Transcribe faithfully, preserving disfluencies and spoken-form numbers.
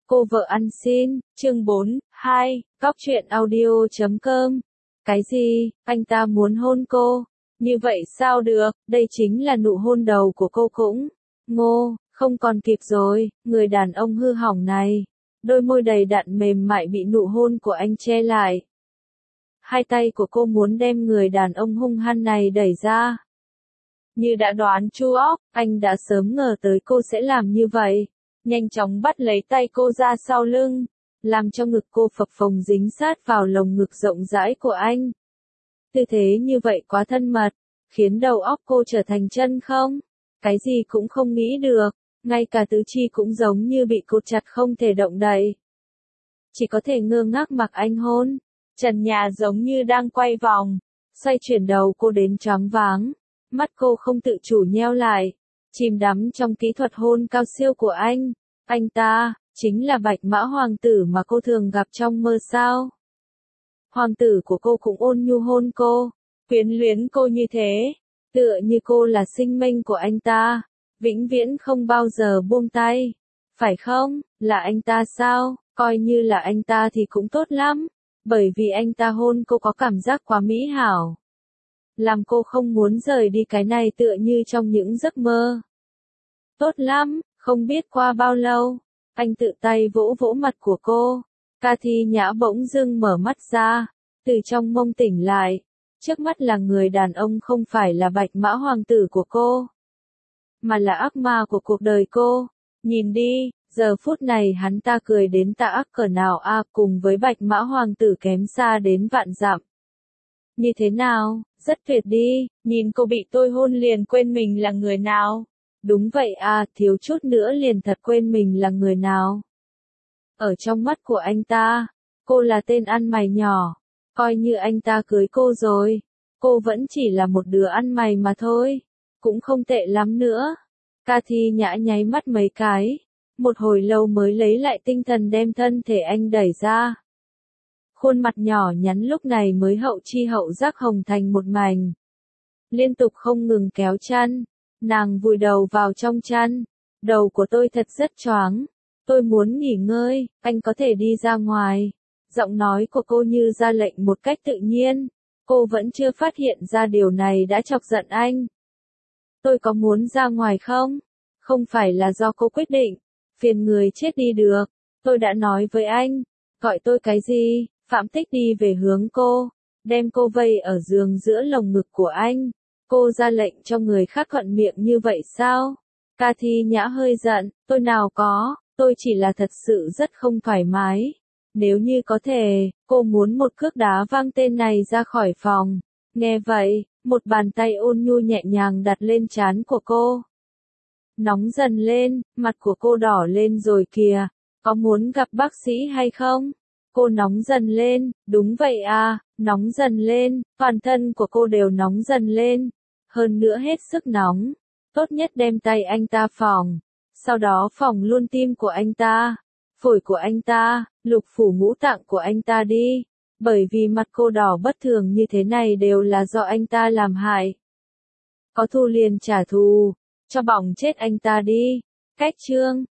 Cô vợ ăn xin, chương bốn, hai, góc truyện audio chấm com. Cái gì, anh ta muốn hôn cô? Như vậy sao được, đây chính là nụ hôn đầu của cô cũng. Ngô, không còn kịp rồi, người đàn ông hư hỏng này. Đôi môi đầy đặn mềm mại bị nụ hôn của anh che lại. Hai tay của cô muốn đem người đàn ông hung hăng này đẩy ra. Như đã đoán chu óc, anh đã sớm ngờ tới cô sẽ làm như vậy. Nhanh chóng bắt lấy tay cô ra sau lưng, làm cho ngực cô phập phồng dính sát vào lồng ngực rộng rãi của anh. Tư thế như vậy quá thân mật, khiến đầu óc cô trở thành chân không. Cái gì cũng không nghĩ được, ngay cả tứ chi cũng giống như bị cột chặt không thể động đậy. Chỉ có thể ngơ ngác mặc anh hôn, trần nhà giống như đang quay vòng, xoay chuyển đầu cô đến choáng váng. Mắt cô không tự chủ nheo lại, chìm đắm trong kỹ thuật hôn cao siêu của anh. Anh ta, chính là Bạch Mã Hoàng tử mà cô thường gặp trong mơ sao. Hoàng tử của cô cũng ôn nhu hôn cô, quyến luyến cô như thế, tựa như cô là sinh mệnh của anh ta, vĩnh viễn không bao giờ buông tay. Phải không, là anh ta sao, coi như là anh ta thì cũng tốt lắm, bởi vì anh ta hôn cô có cảm giác quá mỹ hảo. Làm cô không muốn rời đi cái này tựa như trong những giấc mơ. Tốt lắm, không biết qua bao lâu, anh tự tay vỗ vỗ mặt của cô. Cathy Nhã bỗng dưng mở mắt ra, từ trong mông tỉnh lại. Trước mắt là người đàn ông không phải là Bạch Mã Hoàng tử của cô, mà là ác ma của cuộc đời cô. Nhìn đi, giờ phút này hắn ta cười đến tà ác cỡ nào a, à, cùng với Bạch Mã Hoàng tử kém xa đến vạn dặm. Như thế nào, rất tuyệt đi, nhìn cô bị tôi hôn liền quên mình là người nào. Đúng vậy à, thiếu chút nữa liền thật quên mình là người nào. Ở trong mắt của anh ta, cô là tên ăn mày nhỏ, coi như anh ta cưới cô rồi, cô vẫn chỉ là một đứa ăn mày mà thôi, cũng không tệ lắm nữa. Cathy Nhã nháy mắt mấy cái, một hồi lâu mới lấy lại tinh thần đem thân thể anh đẩy ra. Khuôn mặt nhỏ nhắn lúc này mới hậu chi hậu giác hồng thành một mảnh. Liên tục không ngừng kéo chăn, nàng vùi đầu vào trong chăn. Đầu của tôi thật rất choáng, tôi muốn nghỉ ngơi, anh có thể đi ra ngoài. Giọng nói của cô như ra lệnh một cách tự nhiên, cô vẫn chưa phát hiện ra điều này đã chọc giận anh. Tôi có muốn ra ngoài không? Không phải là do cô quyết định, phiền người chết đi được, tôi đã nói với anh, gọi tôi cái gì? Phạm Tích đi về hướng cô, đem cô vây ở giường giữa lồng ngực của anh. Cô ra lệnh cho người khác thuận miệng như vậy sao? Cathy Nhã hơi giận, tôi nào có, tôi chỉ là thật sự rất không thoải mái. Nếu như có thể, cô muốn một cước đá văng tên này ra khỏi phòng. Nghe vậy, một bàn tay ôn nhu nhẹ nhàng đặt lên trán của cô. Nóng dần lên, mặt của cô đỏ lên rồi kìa, có muốn gặp bác sĩ hay không? Cô nóng dần lên, đúng vậy à, nóng dần lên, toàn thân của cô đều nóng dần lên, hơn nữa hết sức nóng. Tốt nhất đem tay anh ta phỏng, sau đó phỏng luôn tim của anh ta, phổi của anh ta, lục phủ ngũ tạng của anh ta đi, bởi vì mặt cô đỏ bất thường như thế này đều là do anh ta làm hại. Có thù liền trả thù, cho bỏng chết anh ta đi. Cách chương